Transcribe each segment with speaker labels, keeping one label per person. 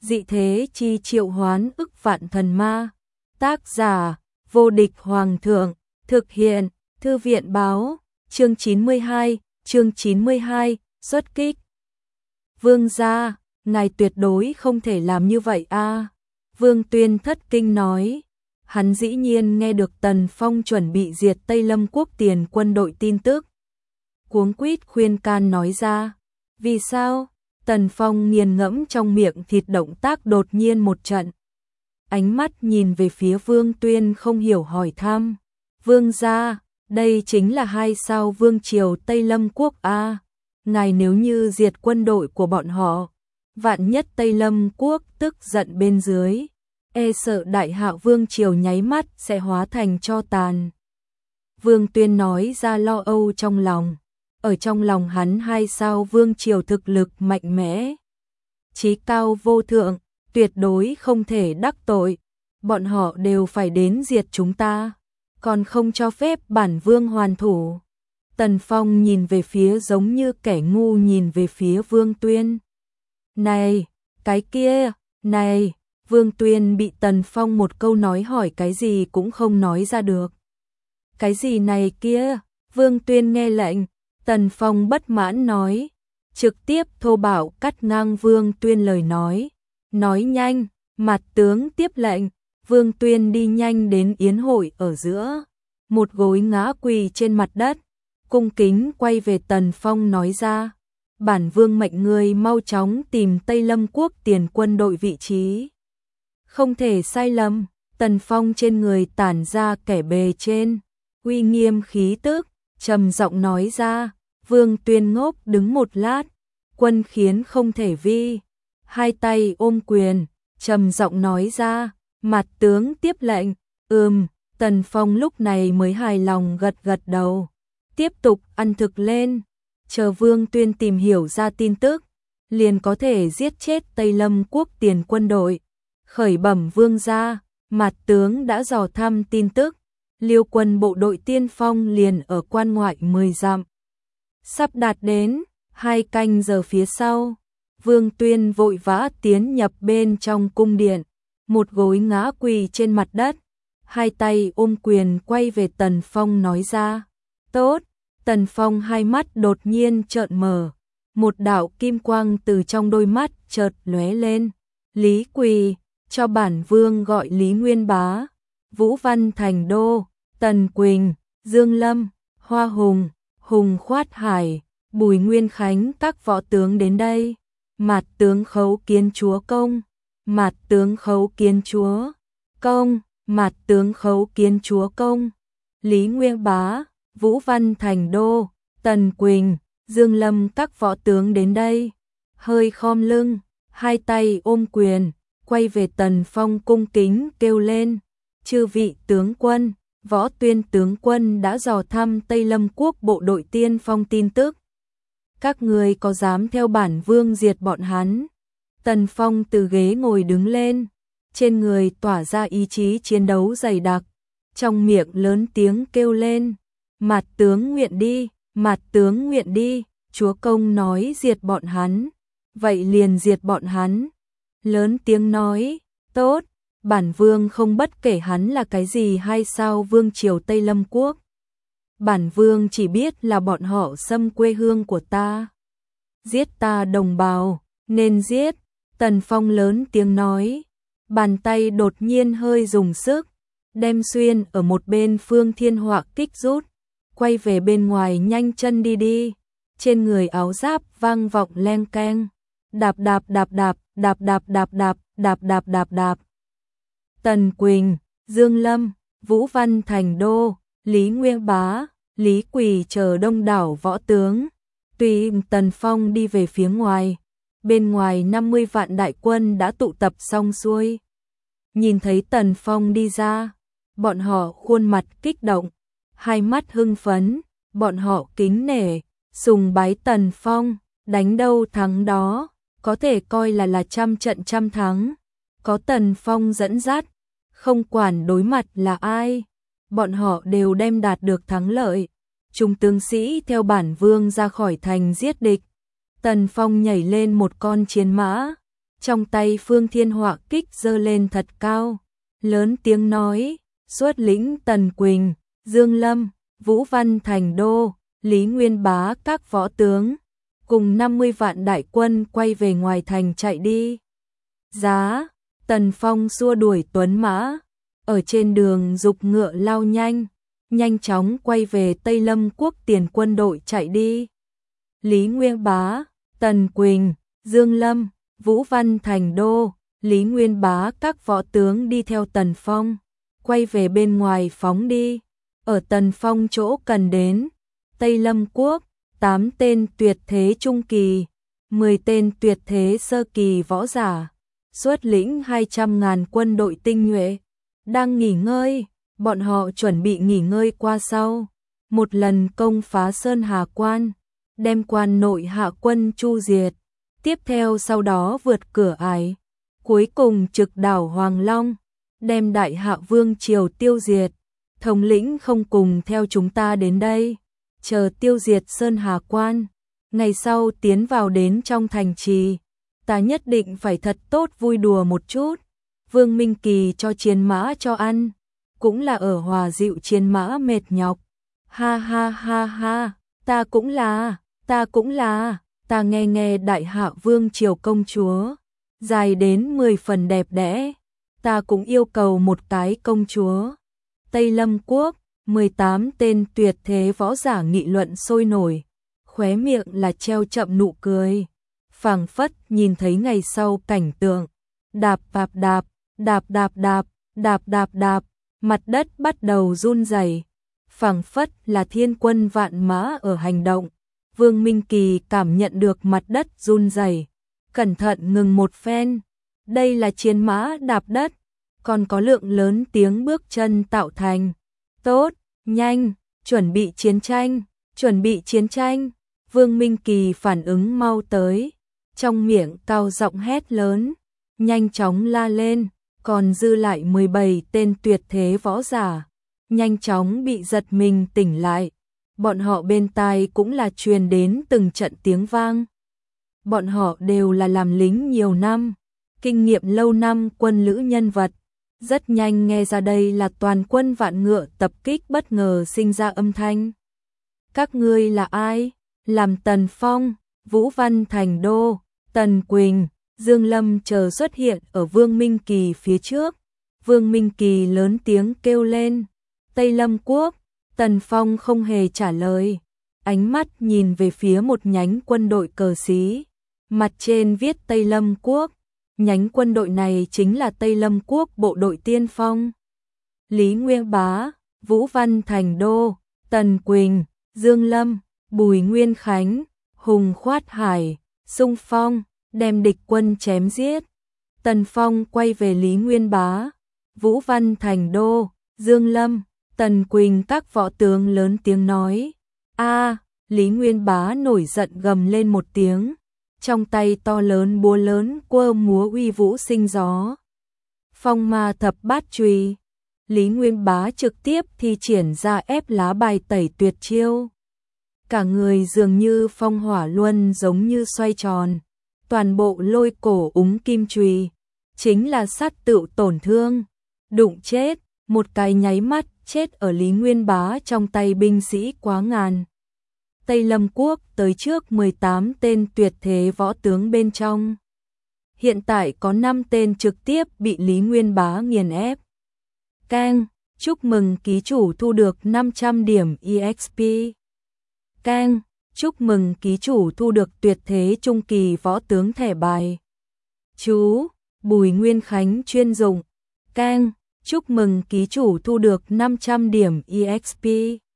Speaker 1: dị thế chi triệu hoán ức vạn thần ma. Tác giả, vô địch hoàng thượng, thực hiện, thư viện báo, chương 92, xuất kích. Vương gia, ngài tuyệt đối không thể làm như vậy a. Vương Tuyên thất kinh nói. Hắn dĩ nhiên nghe được Tần Phong chuẩn bị diệt Tây Lâm quốc tiền quân đội tin tức. Cuống quýt khuyên can nói ra. Vì sao? Tần Phong nghiền ngẫm trong miệng thịt, động tác đột nhiên một trận. Ánh mắt nhìn về phía Vương Tuyên không hiểu hỏi thăm. Vương gia, đây chính là 2 sao vương triều Tây Lâm quốc a. Ngài nếu như diệt quân đội của bọn họ, vạn nhất Tây Lâm quốc tức giận bên dưới, e sợ Đại Hạ vương triều nháy mắt sẽ hóa thành tro tàn. Vương Tuyên nói ra lo âu trong lòng. Ở trong lòng hắn 2 sao vương triều thực lực mạnh mẽ, chí cao vô thượng, tuyệt đối không thể đắc tội. Bọn họ đều phải đến diệt chúng ta, còn không cho phép bản vương hoàn thủ. Tần Phong nhìn về phía giống như kẻ ngu nhìn về phía Vương Tuyên. Này, cái kia, này, Vương Tuyên bị Tần Phong một câu nói hỏi cái gì cũng không nói ra được. Cái gì này kia? Vương Tuyên nghe lệnh. Tần Phong bất mãn nói, trực tiếp thô bạo cắt ngang Vương Tuyên lời nói. Nói nhanh, mặt tướng tiếp lệnh. Vương Tuyên đi nhanh đến yến hội ở giữa, một gối ngã quỳ trên mặt đất, cung kính quay về Tần Phong nói ra. Bản vương mệnh ngươi mau chóng tìm Tây Lâm quốc tiền quân đội vị trí. Không thể sai lầm. Tần Phong trên người tản ra kẻ bề trên uy nghiêm khí tức, trầm giọng nói ra. Vương Tuyên ngốc đứng một lát, quân khiến không thể vi, 2 tay ôm quyền, trầm giọng nói ra. Mặt tướng tiếp lệnh. Tần Phong lúc này mới hài lòng gật gật đầu, tiếp tục ăn thực lên. Chờ Vương Tuyên tìm hiểu ra tin tức, liền có thể giết chết Tây Lâm quốc tiền quân đội. Khởi bẩm vương gia, mặt tướng đã dò thăm tin tức, Liêu quân bộ đội tiên phong liền ở quan ngoại 10 dặm. Sắp đạt đến, 2 canh giờ phía sau, Vương Tuyên vội vã tiến nhập bên trong cung điện, một gối ngã quỳ trên mặt đất, 2 tay ôm quyền quay về Tần Phong nói ra. Tốt. Tần Phong hai mắt đột nhiên trợn mở, một đạo kim quang từ trong đôi mắt chợt lóe lên. Lý Quỳ, cho bản vương gọi Lý Nguyên Bá, Vũ Văn Thành Đô, Tần Quỳnh, Dương Lâm, Hoa Hùng, Hùng Khoát Hải, Bùi Nguyên Khánh các võ tướng đến đây. Mạt tướng khấu kiến chúa công. Mạt tướng khấu kiến chúa công. Mạt tướng khấu kiến chúa công. Lý Nguyên Bá, Vũ Văn Thành Đô, Tần Quỳnh, Dương Lâm các võ tướng đến đây. Hơi khom lưng, 2 tay ôm quyền, quay về Tần Phong cung kính kêu lên. Chư vị tướng quân, Võ Tuyên tướng quân đã dò thăm Tây Lâm quốc bộ đội tiên phong tin tức. Các người có dám theo bản vương diệt bọn hắn? Tần Phong từ ghế ngồi đứng lên, trên người tỏa ra ý chí chiến đấu dày đặc, trong miệng lớn tiếng kêu lên. Mạt tướng nguyện đi, mạt tướng nguyện đi. Chúa công nói diệt bọn hắn, vậy liền diệt bọn hắn. Lớn tiếng nói, tốt, bản vương không bất kể hắn là cái gì hay sao vương triều Tây Lâm quốc. Bản vương chỉ biết là bọn họ xâm quê hương của ta, giết ta đồng bào, nên giết. Tần Phong lớn tiếng nói, bàn tay đột nhiên hơi dùng sức, đem xuyên ở một bên Phương Thiên Họa kích rút, quay về bên ngoài nhanh chân đi đi. Trên người áo giáp vang vọng leng keng, đạp đạp đạp đạp, đạp đạp đạp đạp, đạp đạp đạp đạp. Tần Quỳnh, Dương Lâm, Vũ Văn Thành Đô, Lý Nguyên Bá, Lý Quỳ chờ đông đảo võ tướng, tùy Tần Phong đi về phía ngoài. Bên ngoài 50 vạn đại quân đã tụ tập xong xuôi. Nhìn thấy Tần Phong đi ra, bọn họ khuôn mặt kích động, hai mắt hưng phấn, bọn họ kính nể, sùng bái Tần Phong, đánh đâu thắng đó, có thể coi là trăm trận trăm thắng. Có Tần Phong dẫn dắt, không quản đối mặt là ai, bọn họ đều đem đạt được thắng lợi. Chúng tướng sĩ theo bản vương ra khỏi thành giết địch. Tần Phong nhảy lên một con chiến mã, Trong tay Phương Thiên họa kích giơ lên thật cao, lớn tiếng nói, xuất lĩnh Tần Quỳnh, Dương Lâm, Vũ Văn Thành Đô, Lý Nguyên Bá các võ tướng, cùng 50 vạn đại quân quay về ngoài thành chạy đi. Giá, Tần Phong xua đuổi tuấn mã, ở trên đường dục ngựa lao nhanh, nhanh chóng quay về Tây Lâm quốc tiền quân đội chạy đi. Lý Nguyên Bá, Tần Quỳnh, Dương Lâm, Vũ Văn Thành Đô, Lý Nguyên Bá các võ tướng đi theo Tần Phong, quay về bên ngoài phóng đi. Ở Tần Phong chỗ cần đến, Tây Lâm quốc, 8 tên tuyệt thế trung kỳ, 10 tên tuyệt thế sơ kỳ võ giả, xuất lĩnh 200.000 quân đội tinh nhuệ, đang nghỉ ngơi, bọn họ chuẩn bị nghỉ ngơi qua sau, một lần công phá Sơn Hà Quan, đem quan nội hạ quân chu diệt, tiếp theo sau đó vượt cửa ải, cuối cùng trực đảo Hoàng Long, đem Đại Hạ Vương triều tiêu diệt. Thống lĩnh không cùng theo chúng ta đến đây, chờ tiêu diệt Sơn Hà Quan, ngày sau tiến vào đến trong thành trì, ta nhất định phải thật tốt vui đùa một chút. Vương Minh Kỳ cho chiến mã cho ăn, cũng là ở hòa dịu chiến mã mệt nhọc. Ha ha ha ha, ta cũng là, ta nghe Đại Hạ Vương triều công chúa, dài đến 10 phần đẹp đẽ, ta cũng yêu cầu một cái công chúa. Tây Lâm quốc, 18 tên tuyệt thế võ giả nghị luận sôi nổi, khóe miệng là treo chậm nụ cười, phảng phất nhìn thấy ngày sau cảnh tượng. Đạp đạp đạp, đạp đạp đạp, đạp đạp đạp, mặt đất bắt đầu run rẩy, phảng phất là thiên quân vạn mã ở hành động. Vương Minh Kỳ cảm nhận được mặt đất run rẩy, cẩn thận ngừng một phen. Đây là chiến mã đạp đất, còn có lượng lớn tiếng bước chân tạo thành. Tốt, nhanh, chuẩn bị chiến tranh, chuẩn bị chiến tranh. Vương Minh Kỳ phản ứng mau tới, trong miệng cao giọng hét lớn, nhanh chóng la lên, còn dư lại 17 tên tuyệt thế võ giả, nhanh chóng bị giật mình tỉnh lại. Bọn họ bên tai cũng là truyền đến từng trận tiếng vang. Bọn họ đều là làm lính nhiều năm, kinh nghiệm lâu năm quân lữ nhân vật. Rất nhanh nghe ra đây là toàn quân vạn ngựa tập kích bất ngờ sinh ra âm thanh. Các ngươi là ai? Làm Tần Phong, Vũ Văn Thành Đô, Tần Quỳnh, Dương Lâm chờ xuất hiện ở Vương Minh Kỳ phía trước. Vương Minh Kỳ lớn tiếng kêu lên, Tây Lâm quốc. Tần Phong không hề trả lời, ánh mắt nhìn về phía một nhánh quân đội cờ xí, mặt trên viết Tây Lâm quốc. Nhánh quân đội này chính là Tây Lâm quốc bộ đội tiên phong. Lý Nguyên Bá, Vũ Văn Thành Đô, Tần Quỳnh, Dương Lâm, Bùi Nguyên Khánh, Hùng Khoát Hải, xung phong, đem địch quân chém giết. Tần Phong quay về Lý Nguyên Bá, Vũ Văn Thành Đô, Dương Lâm, Tần Quỳnh các võ tướng lớn tiếng nói. A, Lý Nguyên Bá nổi giận gầm lên một tiếng, trong tay to lớn búa lớn quơ múa uy vũ sinh gió. Phong ma thập bát chùy, Lý Nguyên Bá trực tiếp thi triển ra ép lá bài tẩy tuyệt chiêu. Cả người dường như phong hỏa luân giống như xoay tròn, toàn bộ lôi cổ úng kim chùy, chính là sát tựu tổn thương, đụng chết, một cái nháy mắt chết ở Lý Nguyên Bá trong tay binh sĩ quá ngàn. Tây Lâm quốc tới trước 18 tên tuyệt thế võ tướng bên trong. Hiện tại có 5 tên trực tiếp bị Lý Nguyên Bá nghiền ép. Keng, chúc mừng ký chủ thu được 500 điểm EXP. Keng, chúc mừng ký chủ thu được tuyệt thế trung kỳ võ tướng thẻ bài. Chú, Bùi Nguyên Khánh chuyên dụng. Keng, chúc mừng ký chủ thu được 500 điểm EXP.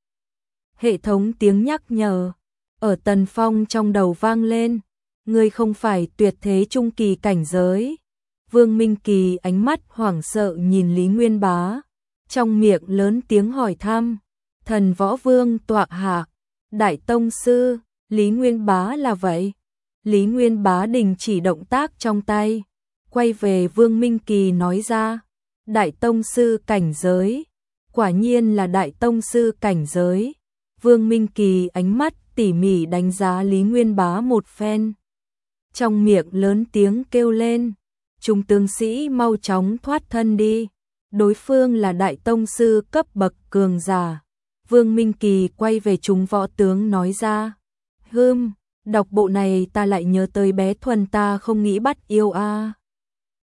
Speaker 1: Hệ thống tiếng nhắc nhở ở Tần Phong trong đầu vang lên, ngươi không phải tuyệt thế trung kỳ cảnh giới. Vương Minh Kỳ ánh mắt hoảng sợ nhìn Lý Nguyên Bá, trong miệng lớn tiếng hỏi thăm, thần võ vương tọa hạ, đại tông sư, Lý Nguyên Bá là vậy. Lý Nguyên Bá đình chỉ động tác trong tay, quay về Vương Minh Kỳ nói ra, đại tông sư cảnh giới, quả nhiên là đại tông sư cảnh giới. Vương Minh Kỳ ánh mắt tỉ mỉ đánh giá Lý Nguyên Bá một phen, trong miệng lớn tiếng kêu lên, Chúng tướng sĩ mau chóng thoát thân đi. Đối phương là đại tông sư cấp bậc cường giả. Vương Minh Kỳ quay về chúng võ tướng nói ra. Đọc bộ này ta lại nhớ tới bé Thuần ta không nghĩ bắt yêu a.